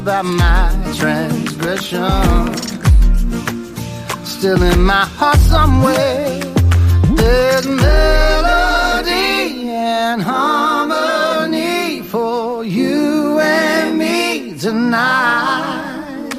about my transgression. Still in my heart somewhere, there's melody and harmony for you and me tonight.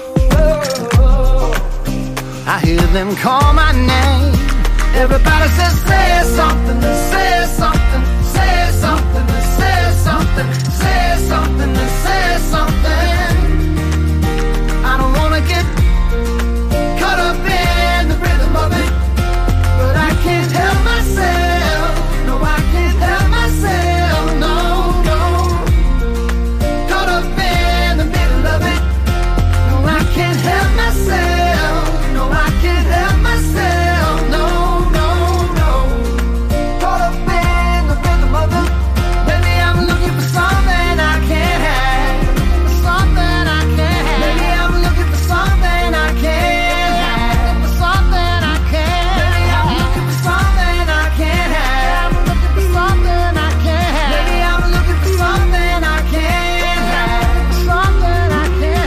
I hear them call my name. Everybody says, say something, say something, say something, say something, say something, say something. I don't wanna get caught up in the rhythm of it, but I can't help myself. No, I can't help myself. No, no. Caught up in the middle of it. No, I can't help myself. No, I can't help myself. No, no, no. Caught up in the rhythm of it. Maybe I'm looking for something I can't have. Something I can't have. Maybe I'm looking for something I can't have. For something I can't. Maybe I'm looking for something I can't have. Looking for something I can't have. Maybe I'm looking for something I can't have. Something I can't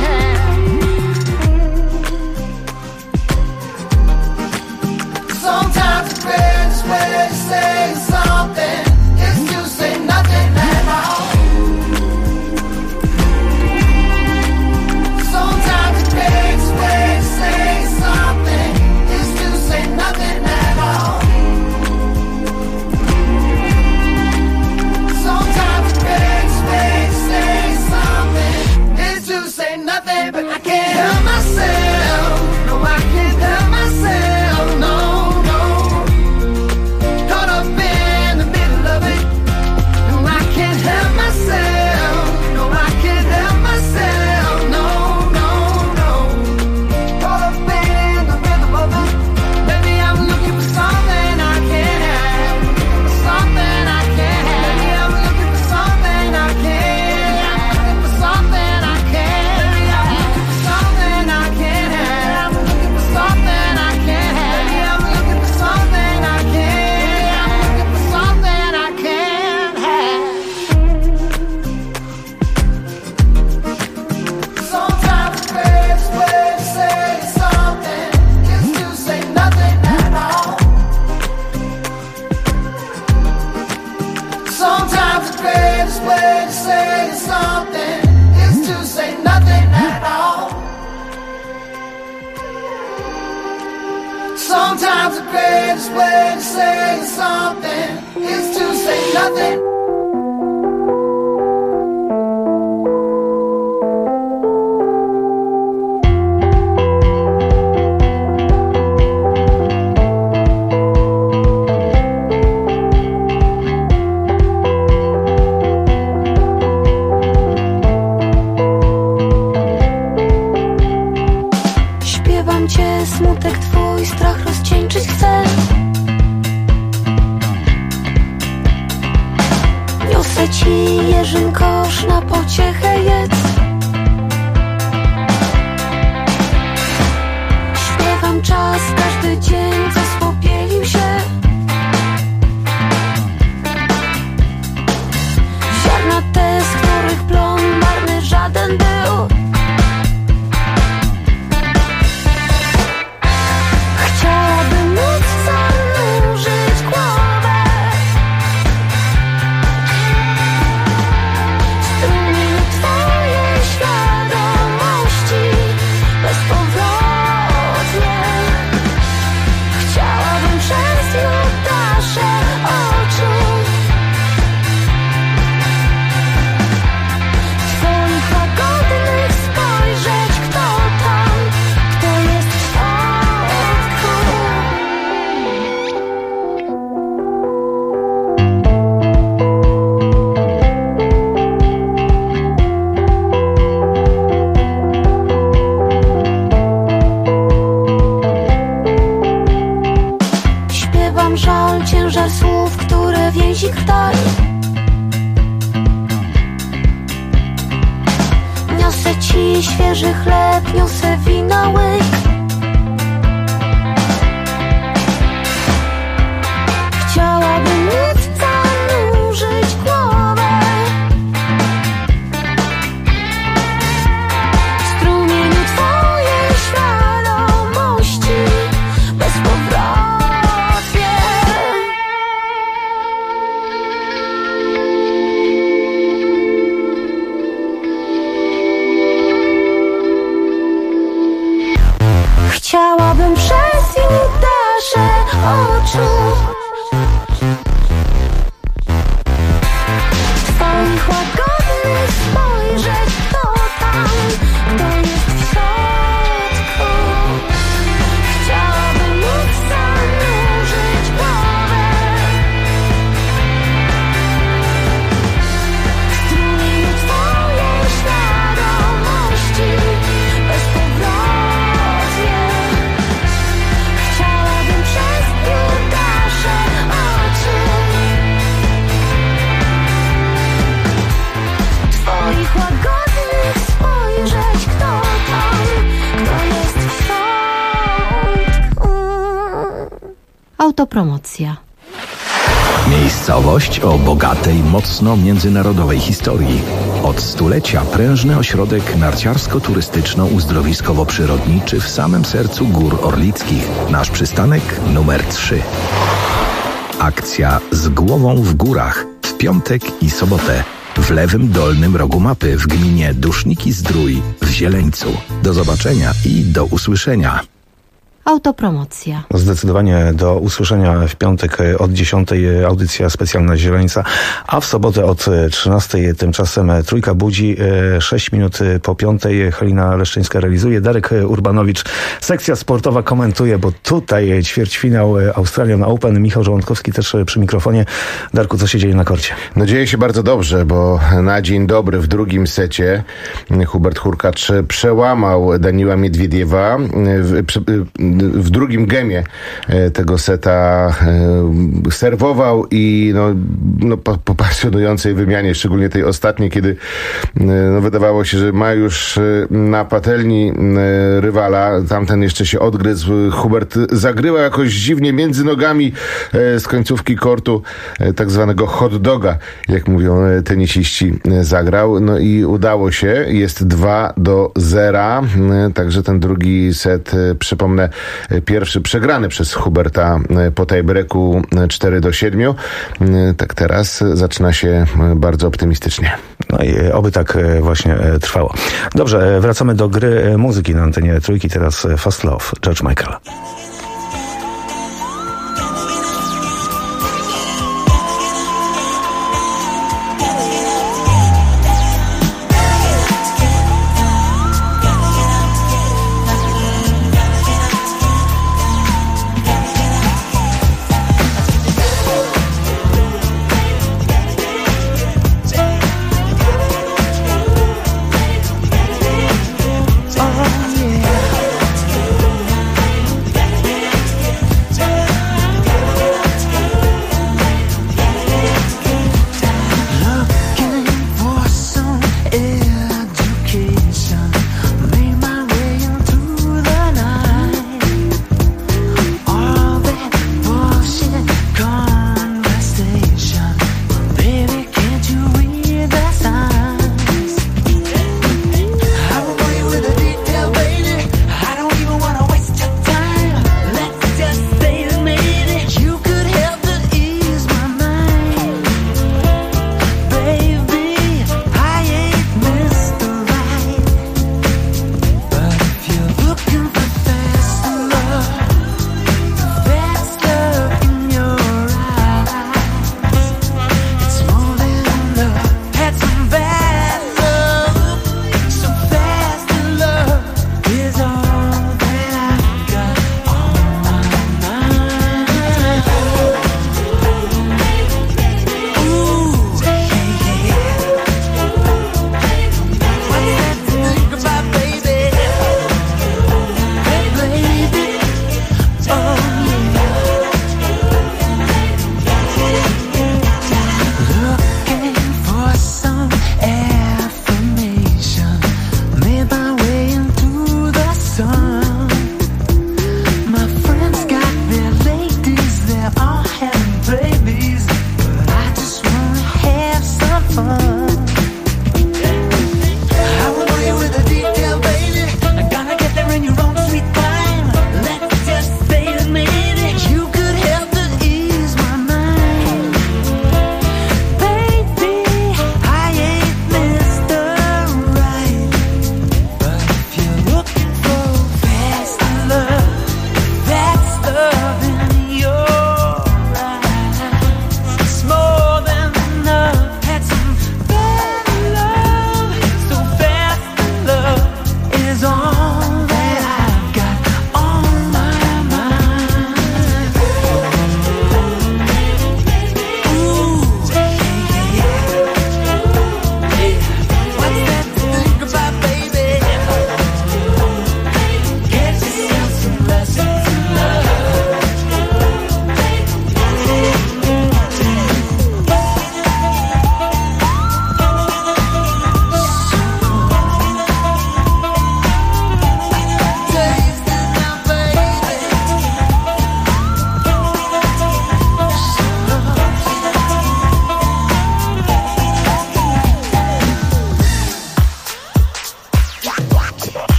have. Sometimes the greatest way to say something is to say nothing at all. Sometimes the greatest way to say something is to say nothing at all. Sometimes the greatest way to say something is to say nothing, but I can't help myself. No, I can't help myself. No, no. Caught up in the middle of it. No, I can't help myself. No, I can't help myself. No, no, no. Caught up in the rhythm of it. Maybe I'm looking for something I can't have. Something I can't have. Maybe I'm looking for something I can't have. For something I can't. Maybe I'm looking for something I can't have. Looking for something I can't have. Maybe I'm looking for something I can't have. Looking for something I can't have. Sometimes the greatest way to say something is to say nothing at all. Sometimes the greatest way to say something is to say nothing at all. Sometimes the greatest way to say something is to say nothing. Śpiewam cię, smutek twój, strach rozcieńczyć chcę. Niosę ci jeżyn kosz, na pociechę jedz. Śpiewam czas, każdy dzień, co spopielił się. Ziarna te, z których plon marny żaden był. Chciałabym móc zanurzyć głowę w strumieniu twojej świadomości bezpowrotnie. Chciałabym przez Judasze oczu twoich łagodnych spojrzeć, kto tam, kto jest w środku. Śpiewam żal, ciężar słów, które więzi krtani. Niosę ci świeży chleb, niosę wina łyk. Chciałabym móc zanurzyć głowę łagodnie spojrzeć, kto tam, kto jest w środku. Autopromocja. Miejscowość o bogatej, mocno międzynarodowej historii. Od stulecia prężny ośrodek narciarsko-turystyczno-uzdrowiskowo-przyrodniczy w samym sercu Gór Orlickich. Nasz przystanek numer 3. Akcja Z głową w górach w piątek i sobotę w lewym dolnym rogu mapy w gminie Duszniki-Zdrój w Zieleńcu. Do zobaczenia i do usłyszenia. Autopromocja. Zdecydowanie do usłyszenia w piątek od 10 audycja specjalna Zieleńca, a w sobotę od 13 tymczasem Trójka budzi, 6 minut po 5 Halina Leszczyńska realizuje, Darek Urbanowicz, sekcja sportowa komentuje, bo tutaj ćwierćfinał Australian Open, Michał Żołądkowski też przy mikrofonie. Darku, co się dzieje na korcie? No dzieje się bardzo dobrze, bo na dzień dobry w drugim secie Hubert Hurkacz przełamał Daniila Miedwiediewa w drugim gemie tego seta serwował i po pasjonującej wymianie, szczególnie tej ostatniej, kiedy wydawało się, że ma już na patelni rywala, tamten jeszcze się odgryzł. Hubert zagrywał jakoś dziwnie między nogami z końcówki kortu, tak zwanego hot doga, jak mówią tenisiści, zagrał. No i udało się, jest 2-0, także ten drugi set, przypomnę, pierwszy przegrany przez Huberta po tiebreaku 4-7. Tak teraz zaczyna się bardzo optymistycznie. No i oby tak właśnie trwało. Dobrze, wracamy do gry muzyki na antenie Trójki. Teraz Fast Love, George Michael.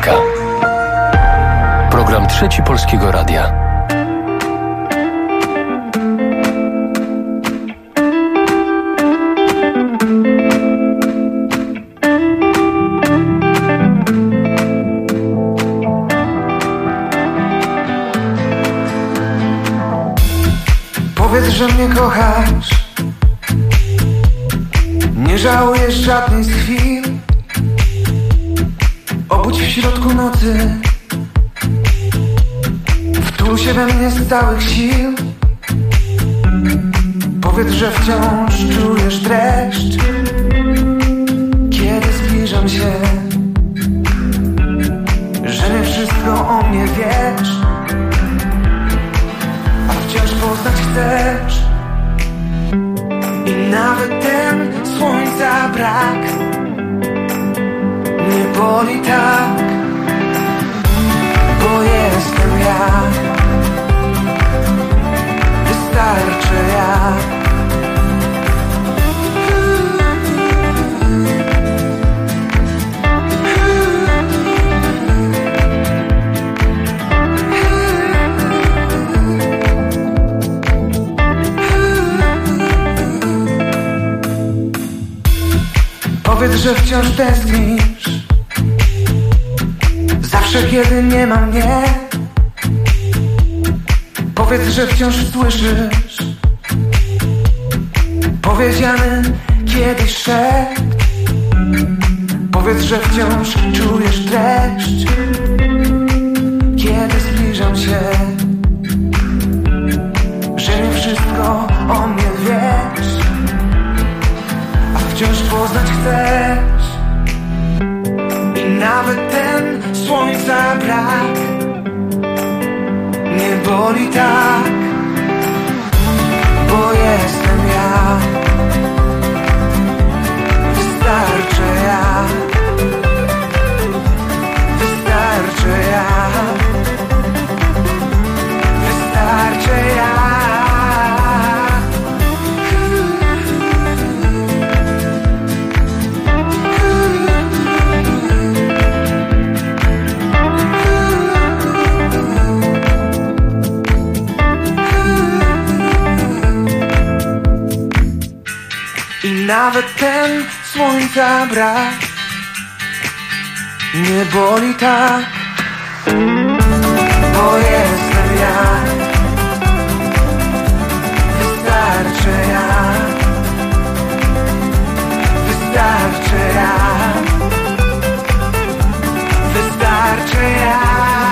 Jedynka. Program Trzeci Polskiego Radia. Powiedz, że mnie kochasz. Nie żałujesz żadnej z chwil. Obudź w środku nocy. Wtul się we mnie z całych sił. Powiedz, że wciąż czujesz dreszcz, kiedy zbliżam się. Że nie wszystko o mnie wiesz, a wciąż poznać chcesz. I nawet ten słońca brak nie boli tak, bo jestem ja. Wystarczy ja. Powiedz, że wciąż tęsknisz. Zawsze, kiedy nie ma mnie. Powiedz, że wciąż słyszysz powiedziany kiedyś szept. Powiedz, że wciąż czujesz dreszcz, kiedy zbliżam się. Że nie wszystko o mnie wiesz, a wciąż poznać chcesz. I nawet ten słońca brak nie boli tak, bo jestem ja. Wystarczy ja. Wystarczy ja. Wystarczy ja. I nawet ten słońca brak nie boli tak, bo jestem ja. Wystarczy ja. Wystarczy ja. Wystarczy ja.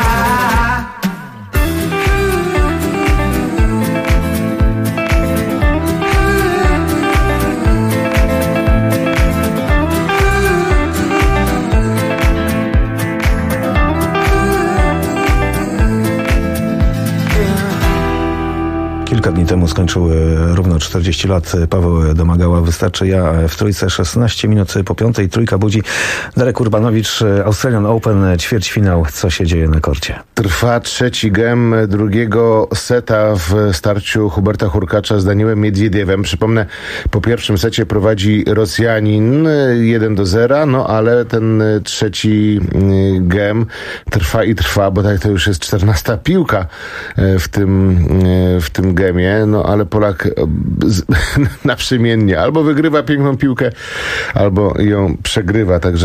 Kilka dni temu skończył równo 40 lat Paweł Domagała. Wystarczy ja w trójce. 16 minut po 5. Trójka budzi. Darek Urbanowicz, Australian Open, ćwierćfinał. Co się dzieje na korcie? Trwa trzeci gem drugiego seta w starciu Huberta Hurkacza z Daniilem Miedwiediewem. Przypomnę, po pierwszym secie prowadzi Rosjanin 1-0, no ale ten trzeci gem trwa i trwa, bo tak to już jest 14 piłka w tym gemie, no ale Polak naprzemiennie albo wygrywa piękną piłkę, albo ją przegrywa, także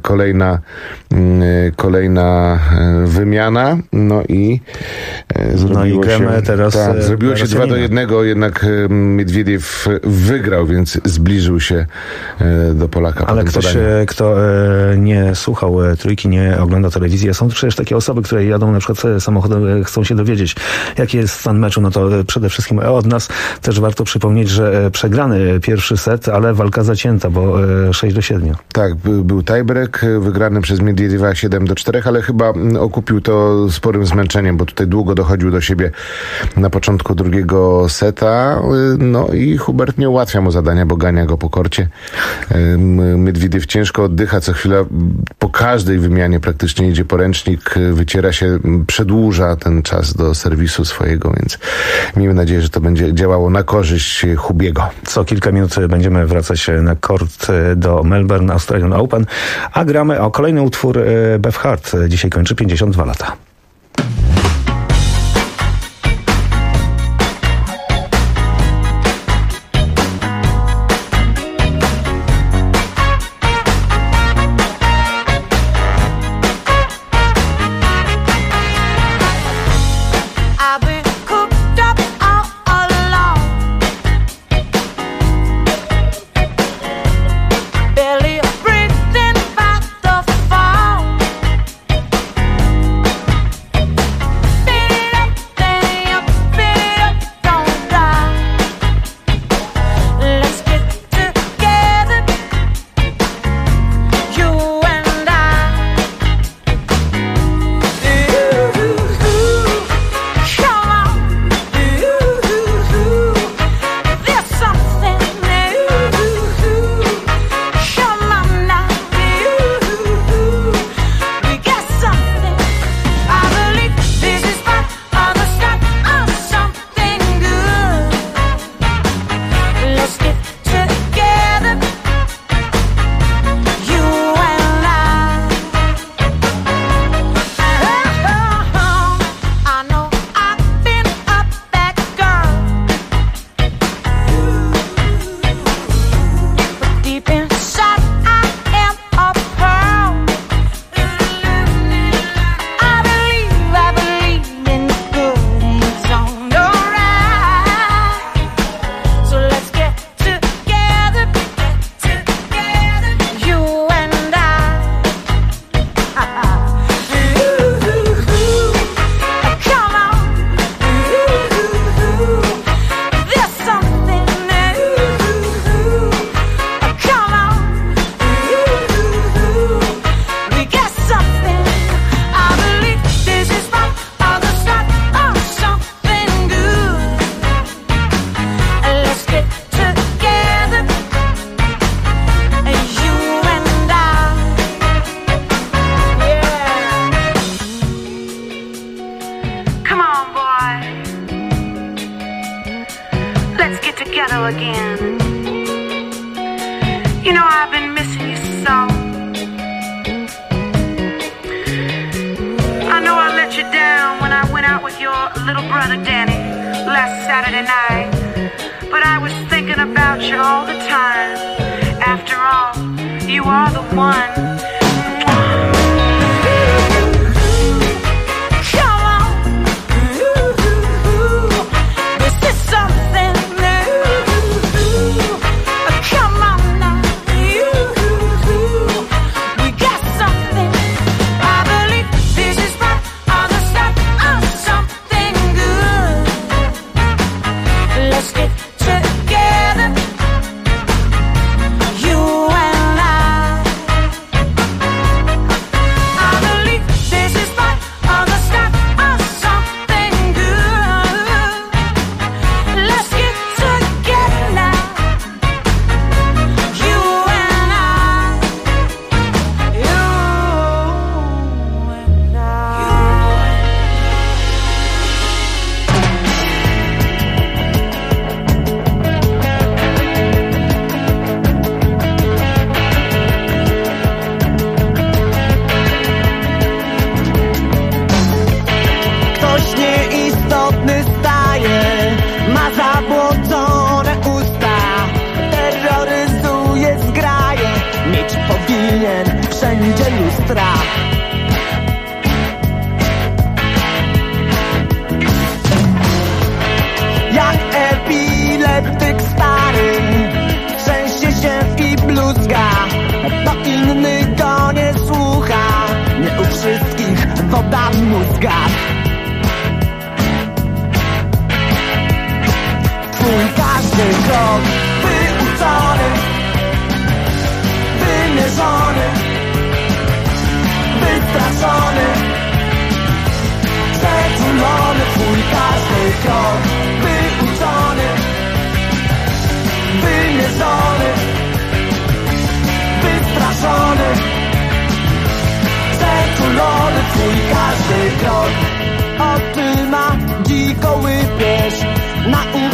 kolejna wymiana, no i zrobiło się teraz, zrobiło się 2-1, jednak Miedwiediew wygrał, więc zbliżył się do Polaka. Ale ktoś, kto nie słuchał trójki, nie ogląda telewizji, są przecież takie osoby, które jadą na przykład samochodem, chcą się dowiedzieć, jaki jest stan meczu, no to przede wszystkim od nas też warto przypomnieć, że przegrany pierwszy set, ale walka zacięta, bo 6-7. Tak, był tiebreak wygrany przez Miedwiediewa 7-4, ale chyba okupił to sporym zmęczeniem, bo tutaj długo dochodził do siebie na początku drugiego seta, no i Hubert nie ułatwia mu zadania, bo gania go po korcie. Miedwiediew ciężko oddycha, co chwila po każdej wymianie praktycznie idzie poręcznik, wyciera się, przedłuża ten czas do serwisu swojego, więc miejmy miejmy nadzieję, że to będzie działało na korzyść Hubiego. Co kilka minut będziemy wracać na kort do Melbourne Australian Open, a gramy o kolejny utwór Bev Hart. Dzisiaj kończy 52 lata. together, you and I.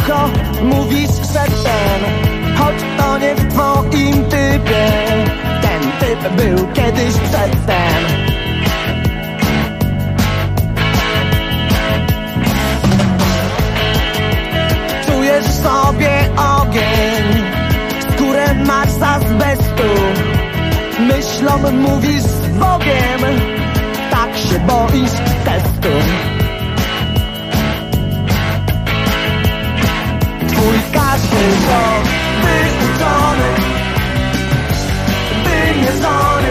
cicho mówisz szeptem, choć to nie w twoim typie. Ten typ był kiedyś przedtem. Czujesz sobie ogień, skórę masz z azbestu. Myślom mówisz z Bogiem, tak się boisz testu. Twój każdy krok wyuczony, wymierzony,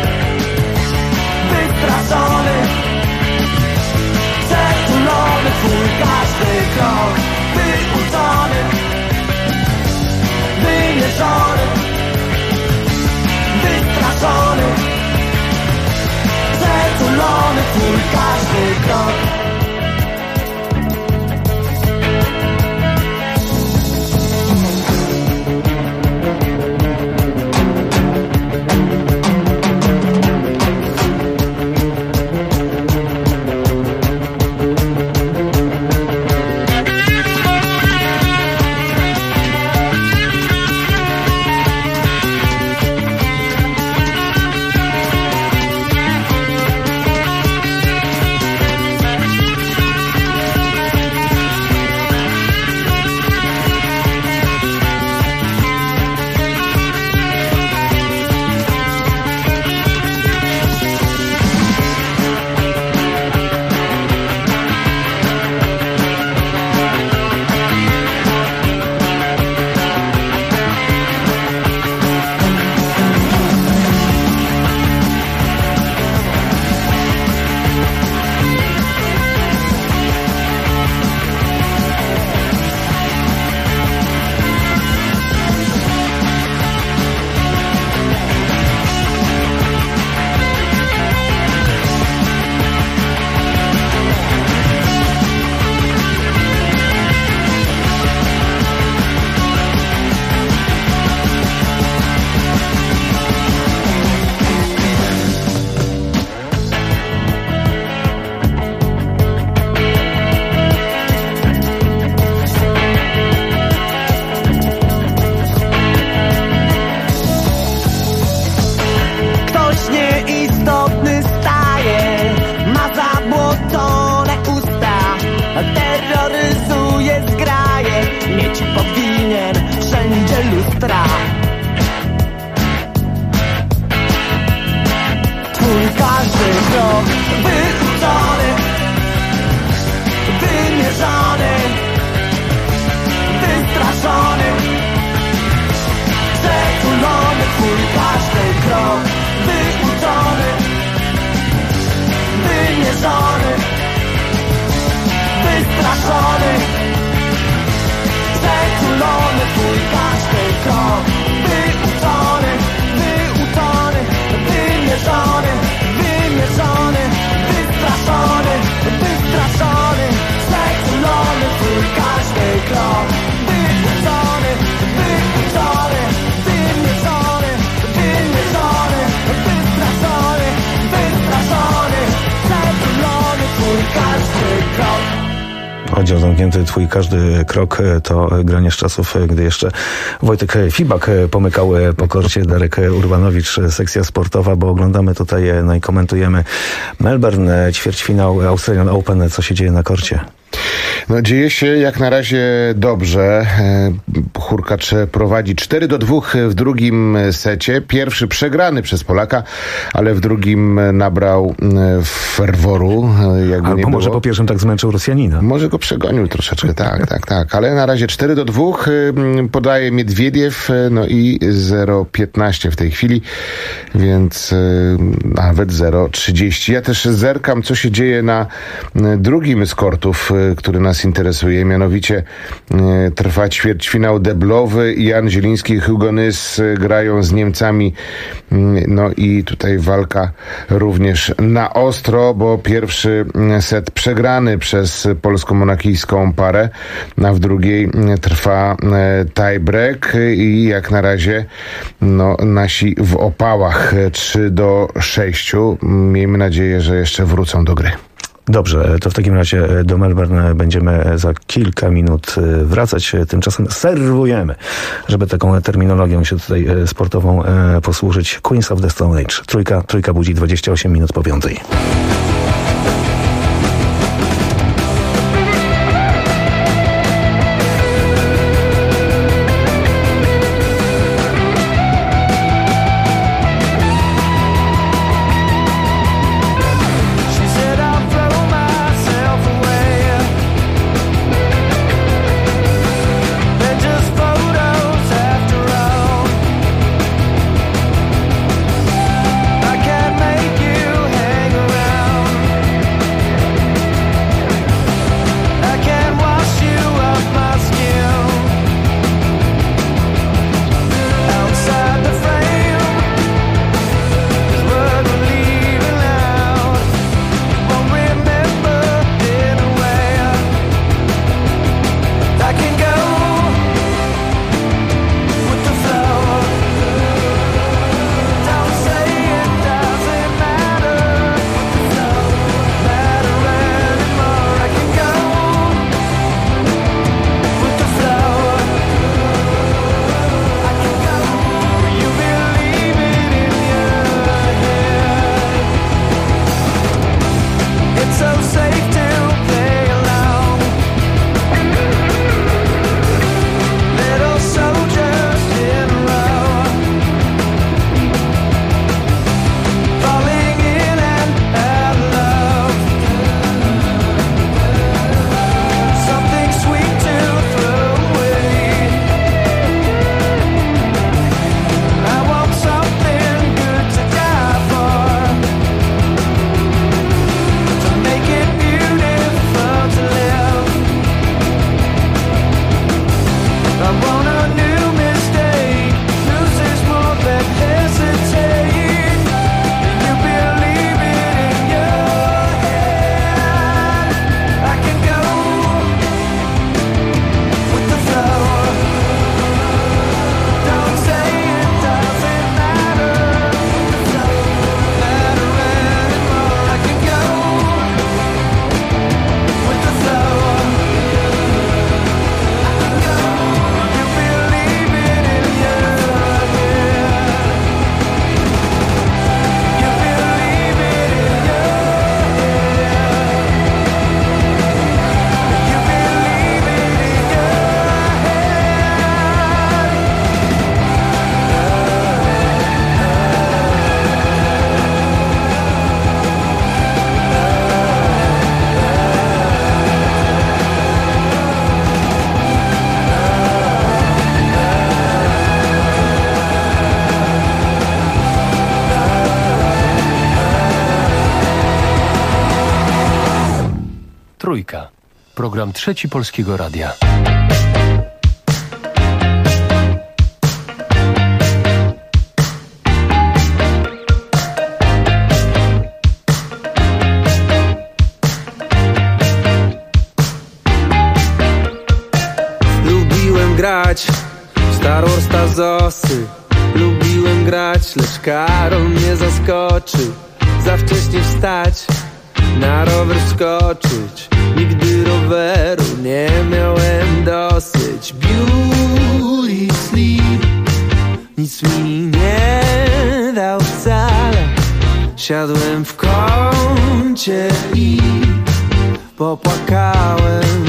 wystraszony, przetulony. Twój każdy krok wyuczony, wymierzony, wystraszony, przetulony. Twój każdy krok. Twój każdy krok wyuczony, wymierzony, wystraszony, przetulony. Twój każdy krok wyuczony, wymierzony, wystraszony, przetulony. Twój każdy krok wyuczony, wyuczony, wymierzony, wymierzony, wystraszony, wystraszony, przetulony. Twój każdy krok wyuczony, wyuczony, wymierzony, wymierzony, wystraszony, wystraszony, przetulony. Twój każdy krok. Oddział zamknięty, twój każdy krok to granie z czasów, gdy jeszcze Wojtek Fibak pomykał po korcie, Darek Urbanowicz, sekcja sportowa, bo oglądamy tutaj, no i komentujemy Melbourne, ćwierćfinał Australian Open. Co się dzieje na korcie? No, dzieje się jak na razie dobrze. Hurkacz prowadzi 4-2 w drugim secie. Pierwszy przegrany przez Polaka, ale w drugim nabrał ferworu. Albo może po pierwszym tak zmęczył Rosjanina. Może go przegonił troszeczkę, tak. Ale na razie 4-2 podaje Miedwiediew, no i 0,15 w tej chwili, więc nawet 0,30. Ja też zerkam, co się dzieje na drugim z kortów, który nas interesuje, mianowicie trwa ćwierćfinał deblowy. Jan Zieliński i Hugo Nys grają z Niemcami, no i tutaj walka również na ostro, bo pierwszy set przegrany przez polsko-monakijską parę, a w drugiej trwa tiebreak i jak na razie no, nasi w opałach 3-6. Miejmy nadzieję, że jeszcze wrócą do gry. Dobrze, to w takim razie do Melbourne będziemy za kilka minut wracać. Tymczasem serwujemy, żeby taką terminologią się tutaj sportową posłużyć. Queens of the Stone Age. Trójka budzi 28 minut po 5. Trójka. Program Trzeci Polskiego Radia. Lubiłem grać w Star Wars Tazosy. Lubiłem grać, lecz Karol mnie zaskoczy. Za wcześnie wstać, na rower skoczyć. Nigdy roweru nie miałem dosyć. Beauty sleep nic mi nie dał wcale. Siadłem w kącie i popłakałem.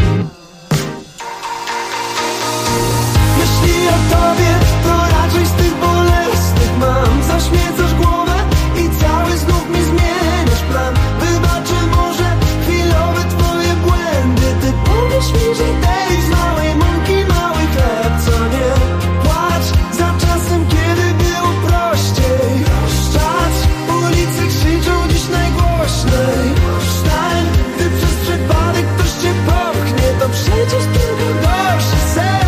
Jeśli o tobie, to raczej z tych bolesnych mam. Zaśmiecasz głowę i cały znów mi zmieniasz plan. Wybaczę może chwilowe twoje błędy. Ty powiesz mi, że tej z małej mąki mały chleb, co nie? Płacz za czasem, kiedy było prościej. Szczać, ulice krzyczą dziś najgłośniej. Wstań, gdy przez przypadek ktoś cię popchnie. To przecież tylko gorszy sen.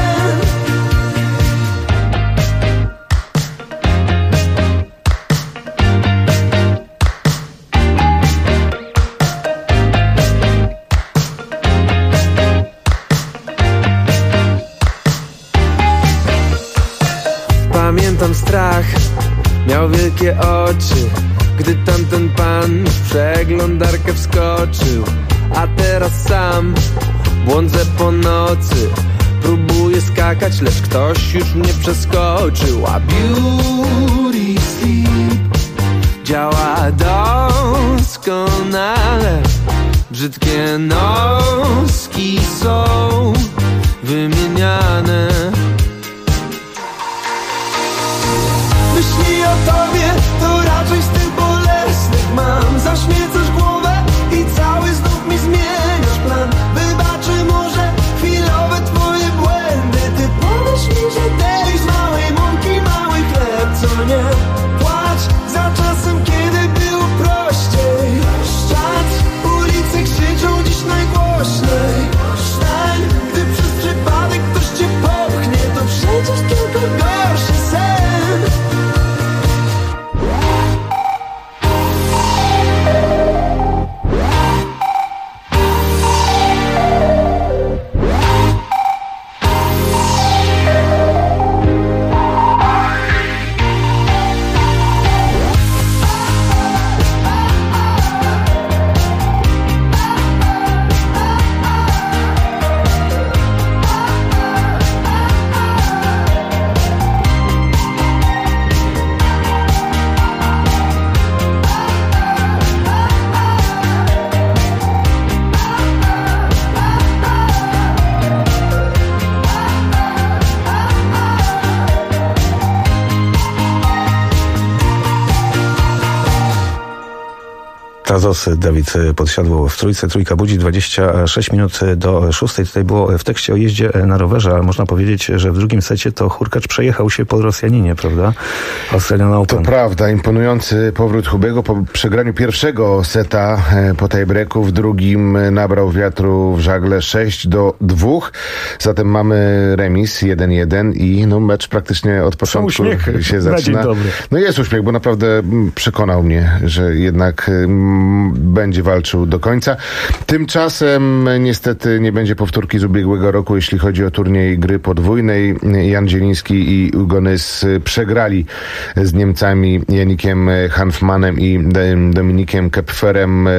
Pamiętam strach, miał wielkie oczy. gdy tamten pan w przeglądarkę wskoczył. A teraz sam błądzę po nocy, próbuję skakać, lecz ktoś już mnie przeskoczył. A Beauty Sleep działa doskonale. Brzydkie noski są wymieniane. Myśli o tobie to raczej z tych bolesnych mam. Zaśmiecasz głowę i cały znów mi zmieniasz plan. Wybaczę może chwilowe twoje błędy. Ty powiesz mi, że też z małej mąki mały chleb, co nie? Płacz za czasem, kiedy było prościej. Czas, ulice krzyczą dziś najgłośniej. Wstań, gdy przez przypadek ktoś cię popchnie. To przecież tylko gorszy sen. Tazos, Dawid Podsiadło w Trójce. Trójka budzi 26 minut do 6. Tutaj było w tekście o jeździe na rowerze, ale można powiedzieć, że w drugim secie to Hurkacz przejechał się po Rosjaninie, prawda? Australian Open. To prawda, imponujący powrót Hubego po przegraniu pierwszego seta po tiebreaku, w drugim nabrał wiatru w żagle 6-2. Zatem mamy remis 1-1 i no mecz praktycznie od początku się zaczyna. No jest uśmiech, bo naprawdę przekonał mnie, że jednak będzie walczył do końca. Tymczasem niestety nie będzie powtórki z ubiegłego roku, jeśli chodzi o turniej gry podwójnej. Jan Zieliński i Hugo Nys przegrali z Niemcami Janikiem Hanfmanem i Dominikiem Kepferem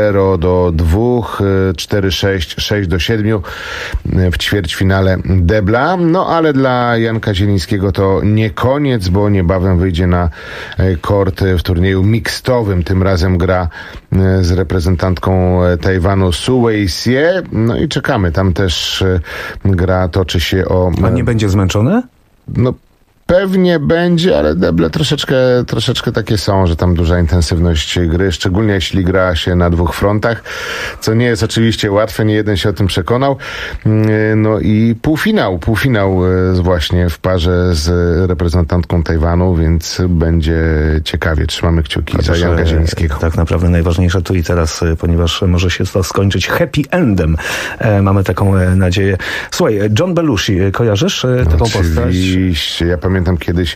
0-2, 4-6, 6-7 w ćwierćfinale debla. No ale dla Janka Zielińskiego to nie koniec, bo niebawem wyjdzie na kort w turnieju mixtowym. Tym razem gra z reprezentantką Tajwanu Su Wei-sie. No i czekamy. Tam też gra toczy się o... A nie będzie zmęczony? No pewnie będzie, ale deble troszeczkę takie są, że tam duża intensywność gry, szczególnie jeśli gra się na dwóch frontach, co nie jest oczywiście łatwe, nie jeden się o tym przekonał. No i półfinał właśnie w parze z reprezentantką Tajwanu, więc będzie ciekawie. Trzymamy kciuki za Janka Zielińskiego. Tak naprawdę najważniejsze tu i teraz, ponieważ może się to skończyć happy endem. Mamy taką nadzieję. Słuchaj, John Belushi, kojarzysz taką postać? Oczywiście, ja pamiętam kiedyś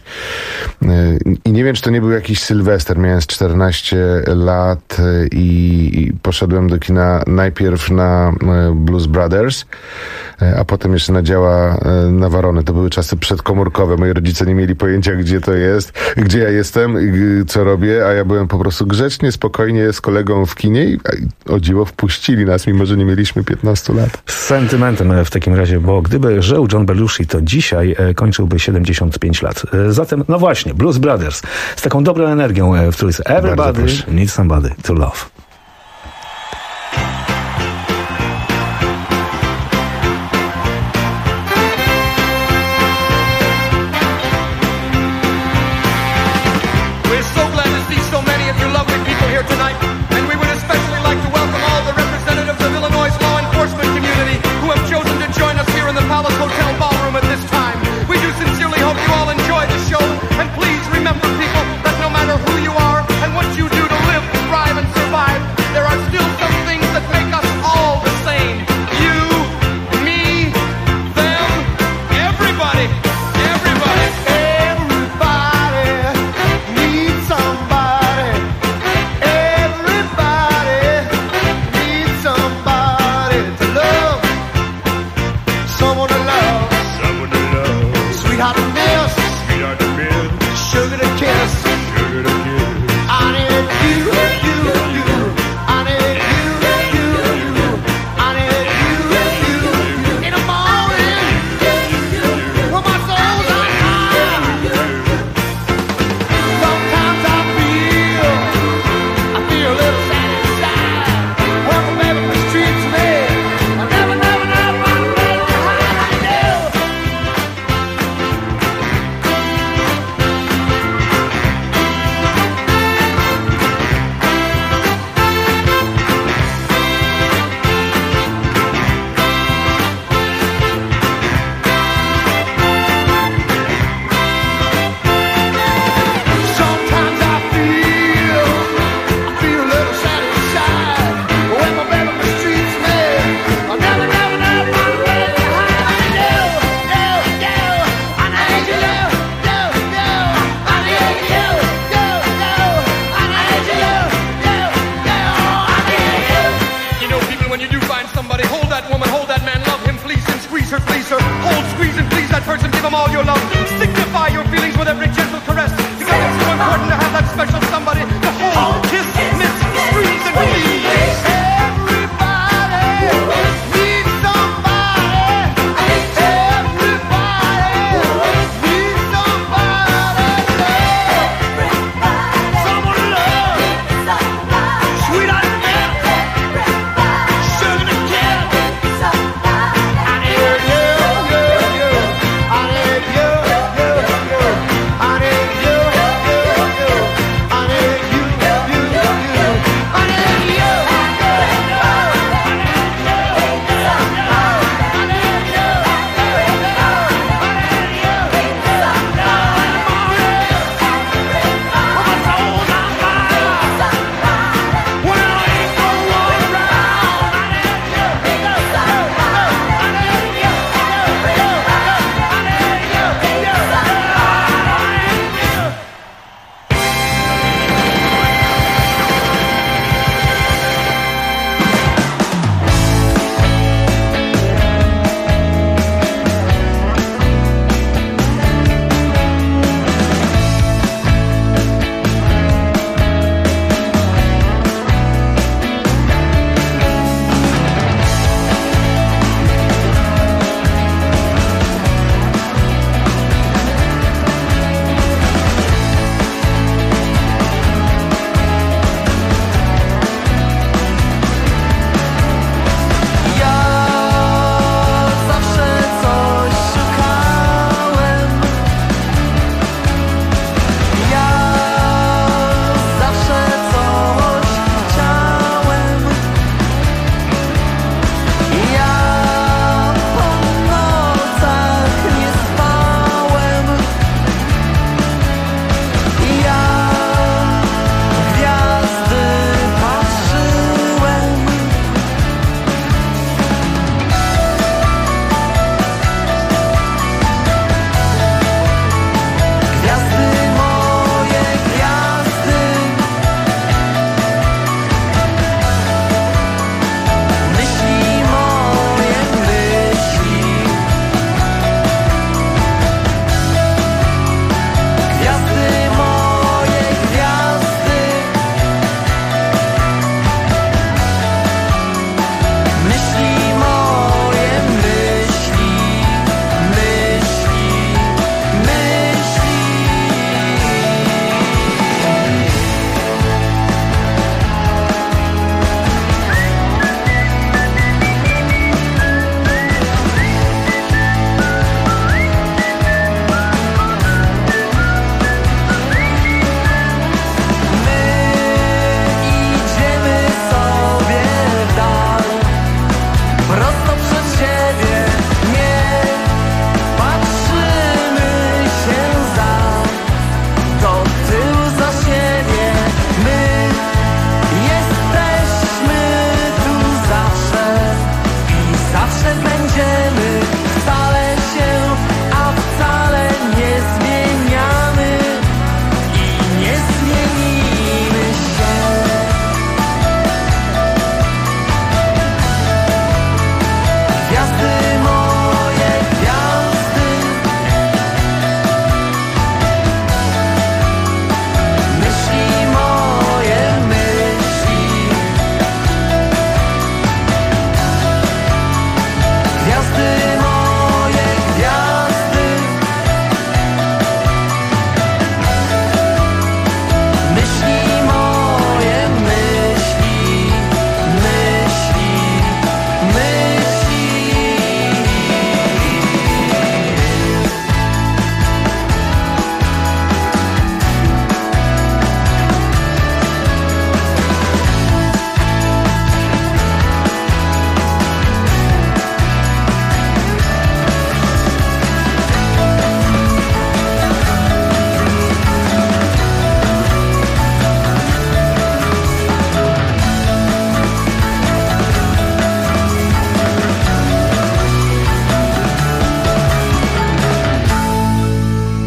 i nie wiem, czy to nie był jakiś Sylwester, miałem 14 lat i poszedłem do kina najpierw na Blues Brothers, a potem jeszcze na Działa Navarone. To były czasy przedkomórkowe. Moi rodzice nie mieli pojęcia, gdzie to jest, gdzie ja jestem, co robię, a ja byłem po prostu grzecznie, spokojnie z kolegą w kinie i o dziwo wpuścili nas, mimo że nie mieliśmy 15 lat. Z sentymentem w takim razie, bo gdyby żył John Belushi, to dzisiaj kończyłby 75 lat. Zatem, no właśnie, Blues Brothers z taką dobrą energią w Trójce. Everybody needs somebody to love. And please remember, people, that no matter who you are and what you do to live, thrive, and survive,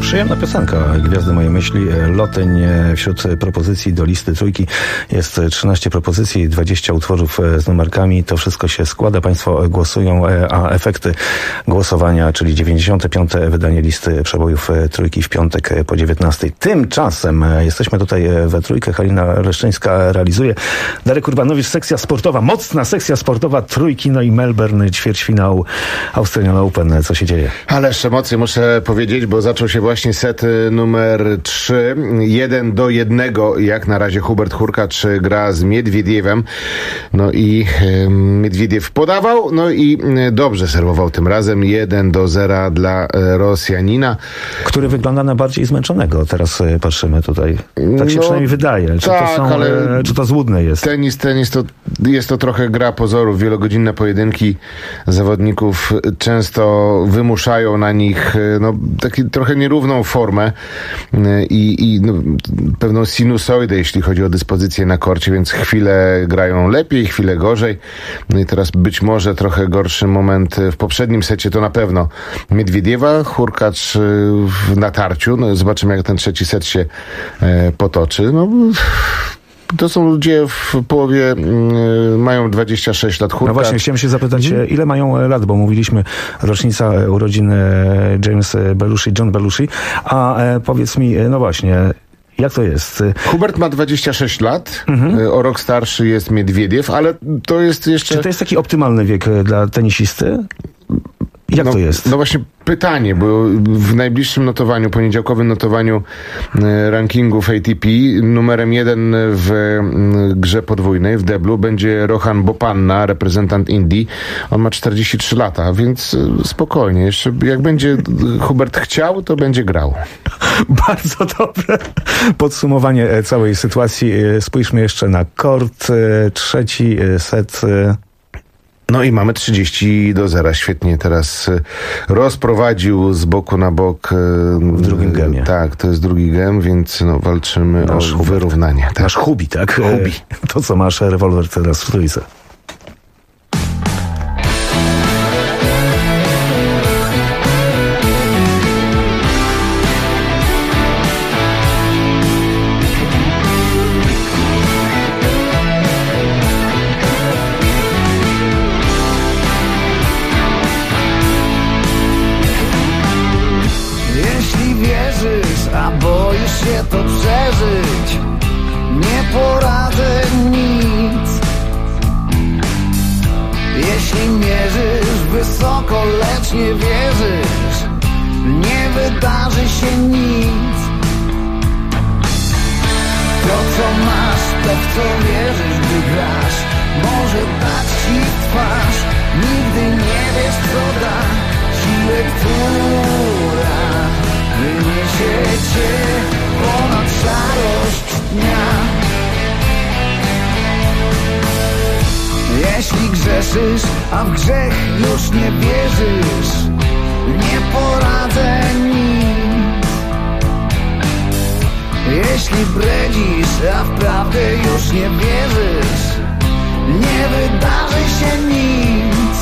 Przyjemna piosenka, Gwiazdy moje myśli. Loteń wśród propozycji do listy trójki. Jest 13 propozycji, 20 utworów z numerkami. To wszystko się składa. Państwo głosują, a efekty głosowania, czyli 95. wydanie listy przebojów trójki w piątek po 19. Tymczasem jesteśmy tutaj we trójkę. Halina Leszczyńska realizuje. Darek Urbanowicz, sekcja sportowa, mocna sekcja sportowa trójki, no i Melbourne, ćwierćfinał Australian Open. Co się dzieje? Ależ emocje muszę powiedzieć, bo zaczął się właśnie set numer 3. 1-1, jak na razie Hubert Hurkacz gra z Miedwiediewem. No i Miedwiediew podawał, no i dobrze serwował tym razem. 1-0 dla Rosjanina. Który wygląda na bardziej zmęczonego. Teraz patrzymy tutaj. Tak się przynajmniej wydaje. Czy, tak, czy to złudne jest? Tenis to jest to trochę gra pozorów. Wielogodzinne pojedynki zawodników często wymuszają na nich taki trochę nierówną formę i pewną sinusoidę, jeśli chodzi o dyspozycję na korcie, więc chwilę grają lepiej, chwilę gorzej. No i teraz być może trochę gorszy moment w poprzednim secie, to na pewno Miedwiediewa, Hurkacz w natarciu. No, zobaczymy, jak ten trzeci set się potoczy. To są ludzie w połowie, mają 26 lat. Hurkacz. No właśnie, chciałem się zapytać, ile mają lat, bo mówiliśmy rocznica urodzin John Belushi, a powiedz mi, no właśnie, jak to jest? Hubert ma 26 lat, o rok starszy jest Miedwiediew, ale to jest jeszcze... Czy to jest taki optymalny wiek dla tenisisty? Jak to jest? No właśnie pytanie, bo w najbliższym notowaniu, poniedziałkowym notowaniu rankingów ATP numerem 1 w grze podwójnej, w deblu, będzie Rohan Bopanna, reprezentant Indii. On ma 43 lata, więc spokojnie. Jeszcze jak będzie Hubert chciał, to będzie grał. Bardzo dobre podsumowanie całej sytuacji. Spójrzmy jeszcze na kort. Trzeci set... No i mamy 30-0. Świetnie teraz rozprowadził z boku na bok. W drugim gemie. Tak, to jest drugi gem, więc walczymy o wyrównanie. Tak. Nasz Hubi, tak? Hubi. To, co masz rewolwer teraz w trójce. To przeżyć, nie poradzę nic. Jeśli mierzysz wysoko, lecz nie wierzysz, nie wydarzy się nic. To co masz, to w co wierzysz, gdy grasz, może dać ci w twarz. Nigdy nie wiesz, co da siłę, która wyniesie cię ponad szarość dnia. Jeśli grzeszysz, a w grzech już nie wierzysz, nie poradzę nic. Jeśli bredzisz, a w prawdę już nie wierzysz, nie wydarzy się nic.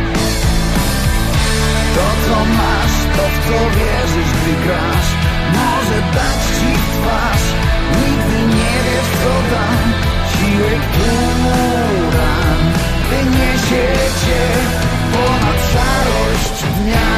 To co masz, to w co wierzysz, gdy grasz, może dać ci w twarz. Nigdy nie wiesz, co da siłę, która wyniesie cię ponad szarość dnia.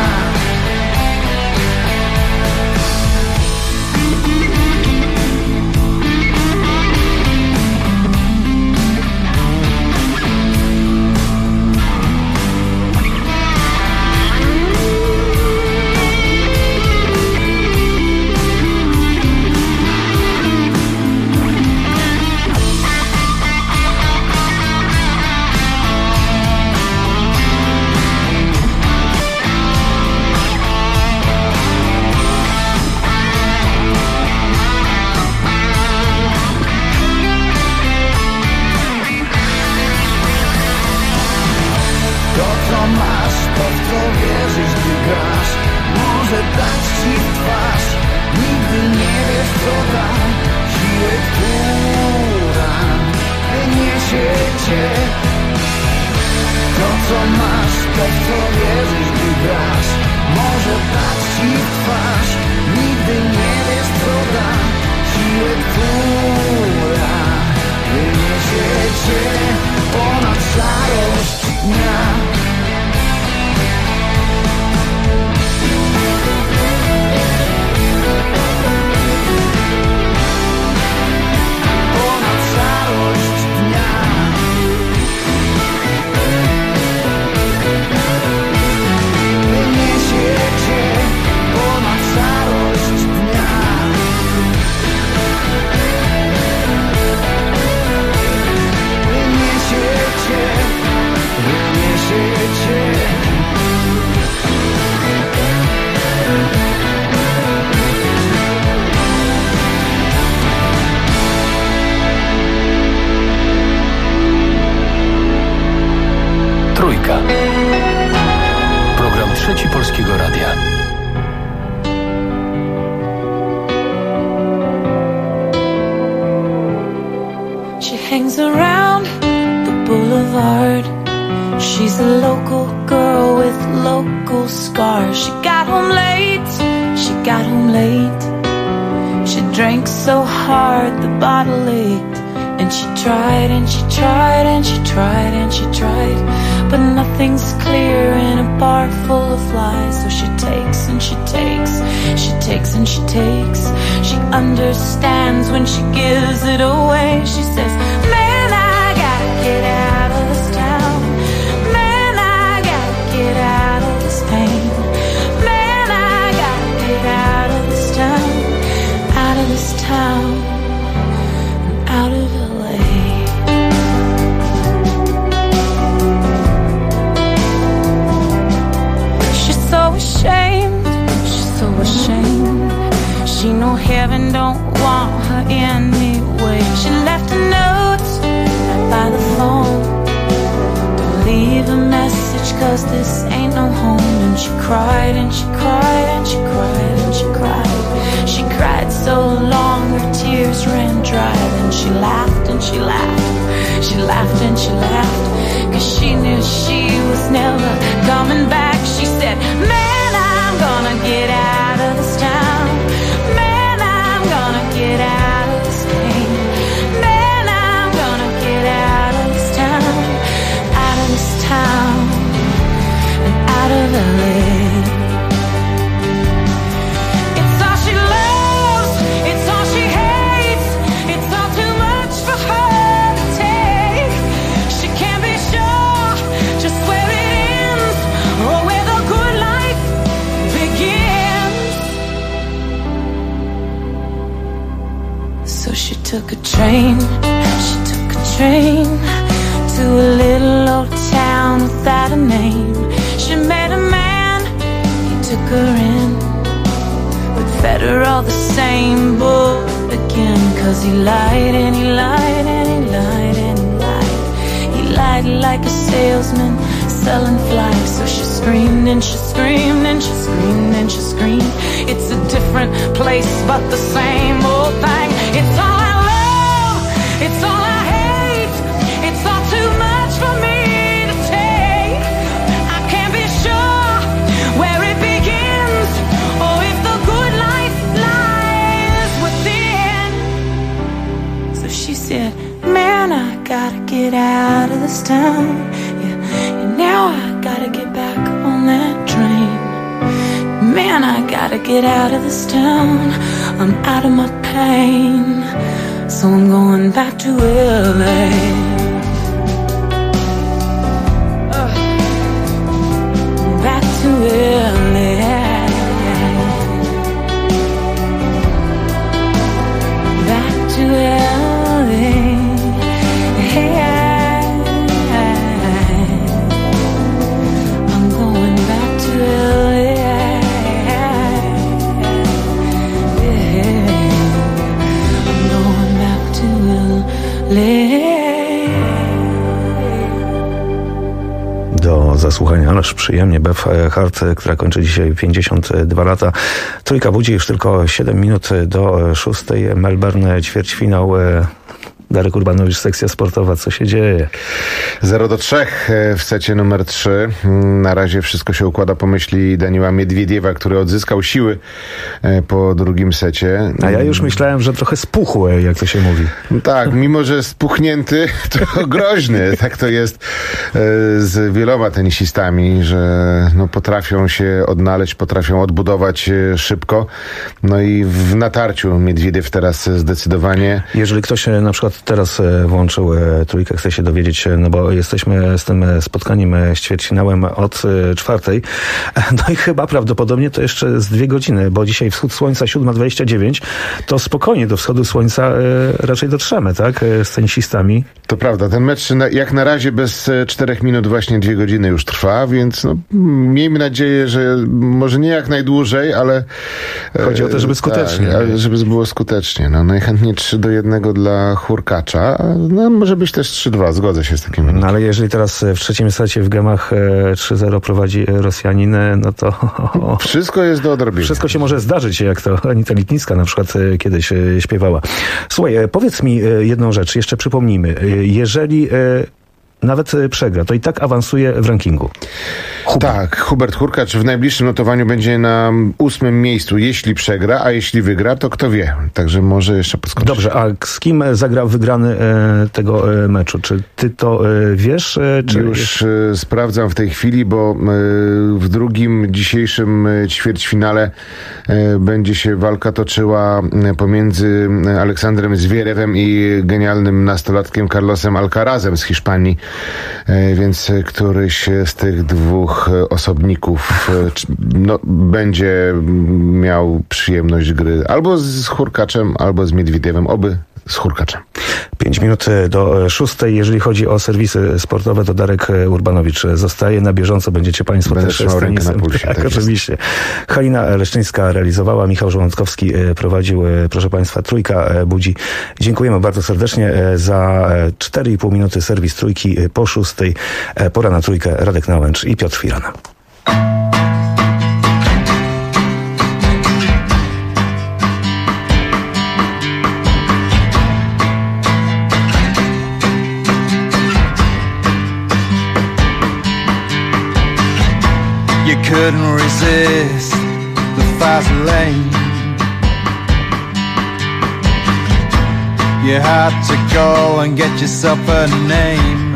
Może dać ci w twarz. Ty nie wiesz co da siłę która wyniesie cię ponad szarość dnia. Ponad szarość dnia. Wyniesie cię ponad szarość dnia. Wyniesie cię, wyniesie cię. Trójka. Program Trzeci Polskiego Radia. She hangs around the boulevard. She's a local girl with local scars. She got home late, she got home late. She drank so hard the bottle ached. And she tried and she tried and she tried and she tried, but nothing's clear in a bar full of lies. So she takes and she takes, she takes and she takes. She understands when she gives it away. She says, man, I gotta get out of this town. Man, I gotta get out of this pain. Man, I gotta get out of this town. Out of this town. Out of LA. She's so ashamed, she's so ashamed. She know heaven don't want her anyway. She left a note right by the phone. Don't leave a message 'cause this ain't no home. And she cried and she cried and she cried and she cried. She cried so long her tears ran dry. Then she laughed and she laughed. She laughed and she laughed, 'cause she knew she was never coming back. She said, man, I'm gonna get out of this town. Man, I'm gonna get out of this pain. Man, I'm gonna get out of this town. Out of this town. And out of LA. Took a train, she took a train to a little old town without a name. She met a man, he took her in, but fed her all the same bull again. 'Cause he lied and he lied and he lied and he lied. He lied like a salesman selling flies. So she screamed and she screamed and she screamed and she screamed. It's a different place but the same old thing. It's all it's all I hate, it's all too much for me to take. I can't be sure where it begins, or if the good life lies within. So she said, man, I gotta get out of this town. Yeah, and now I gotta get back on that train. Man, I gotta get out of this town. I'm out of my pain. So I'm going back to LA. Back to LA. Back to LA. I'm going back to LA. Do zasłuchania ależ przyjemnie Bev Hart, która kończy dzisiaj 52 lata. Trójka budzi, już tylko 7 minut do 6. Melbourne, ćwierćfinał Darek Urbanowicz, sekcja sportowa. Co się dzieje? 0-3 w secie numer 3. Na razie wszystko się układa po myśli Daniła Miedwiediewa, który odzyskał siły po drugim secie. A ja już myślałem, że trochę spuchł, jak to się mówi. Tak, mimo że spuchnięty, to groźny. Tak to jest z wieloma tenisistami, że no, potrafią się odnaleźć, potrafią odbudować szybko. No i w natarciu Miedwiediew teraz zdecydowanie. Jeżeli ktoś na przykład teraz włączył trójkę, chce się dowiedzieć, no bo jesteśmy z tym spotkaniem ćwierćfinałem od 4. No i chyba prawdopodobnie to jeszcze z 2 godziny, bo dzisiaj wschód słońca 7:29, to spokojnie do wschodu słońca raczej dotrzemy, tak? Z tenisistami. To prawda, ten mecz jak na razie bez 4 minut właśnie 2 godziny już trwa, więc no, miejmy nadzieję, że może nie jak najdłużej, ale chodzi o to, żeby skutecznie. Tak, żeby było skutecznie. No, najchętniej 3-1 dla Hurkacza. No, może być też 3-2, zgodzę się z takim wynikiem. No ale jeżeli teraz w trzecim secie w gemach 3-0 prowadzi Rosjanin, no to... Wszystko jest do odrobienia. Wszystko się może zdarzyć, jak to Anita Lipnicka na przykład kiedyś śpiewała. Słuchaj, powiedz mi jedną rzecz, jeszcze przypomnijmy. Jeżeli nawet przegra, to i tak awansuje w rankingu. Tak, Hubert Hurkacz w najbliższym notowaniu będzie na 8. miejscu, jeśli przegra, a jeśli wygra, to kto wie. Także może jeszcze podskoczyć. Dobrze, a z kim zagra wygrany tego meczu? Czy ty to wiesz? Czy już sprawdzam w tej chwili, bo w drugim dzisiejszym ćwierćfinale będzie się walka toczyła pomiędzy Aleksandrem Zwierewem i genialnym nastolatkiem Carlosem Alcarazem z Hiszpanii. Więc któryś z tych dwóch osobników no, będzie miał przyjemność gry albo z Hurkaczem, albo z Miedwiediewem, oby z Hurkaczem. 5 minut do 6. Jeżeli chodzi o serwisy sportowe, to Darek Urbanowicz zostaje na bieżąco. Będziecie Państwo Będę też trzymał z tenisem. rękę na pulsie. Tak, oczywiście. Halina Leszczyńska realizowała, Michał Żołądkowski prowadził, proszę Państwa, Trójka budzi. Dziękujemy bardzo serdecznie za 4,5 minuty serwis Trójki po 6. Pora na Trójkę. Radek Nałęcz i Piotr Firan. You couldn't resist the fast lane. You had to go and get yourself a name.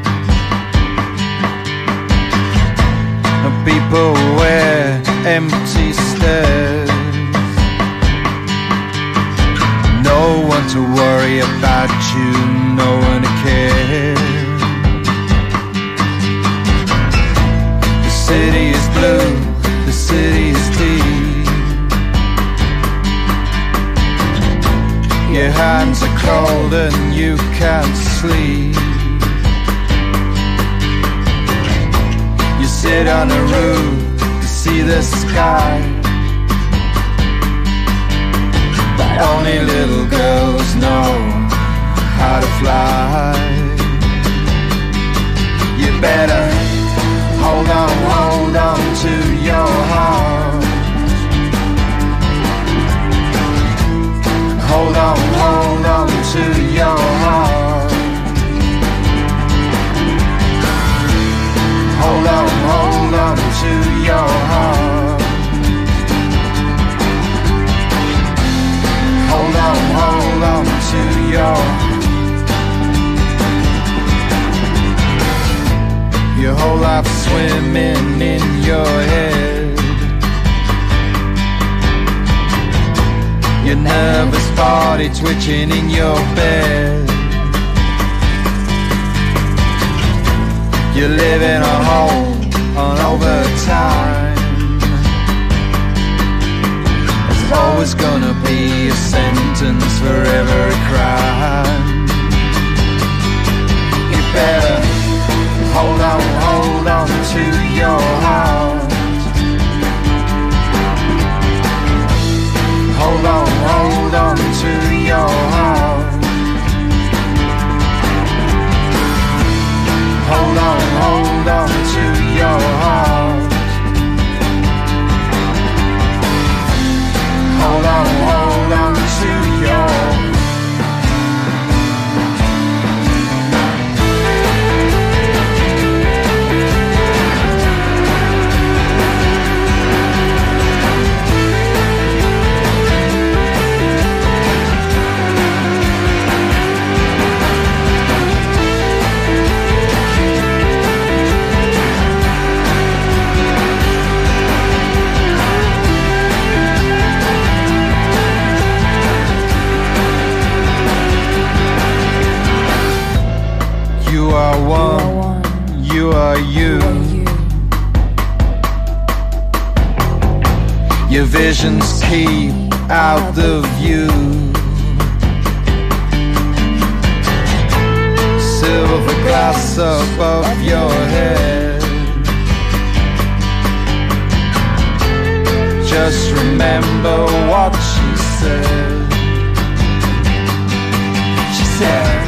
And people wear empty stares. No one to worry about you, no one to care. The city is blue, the city is deep. Your hands are cold and you can't sleep. You sit on a roof to see the sky. But only little girls know how to fly. You better hold on to your heart. Hold on to your heart. Hold on to your heart. Hold on to your. Your whole life swimming in your head. Your nervous body twitching in your bed. You're living a hole on overtime. There's always gonna be a sentence for every crime. You better hold on to your heart. Hold on to your heart. Hold on to your heart. Hold on to your. Your visions keep out of view. Silver glass above your head. Just remember what she said. She said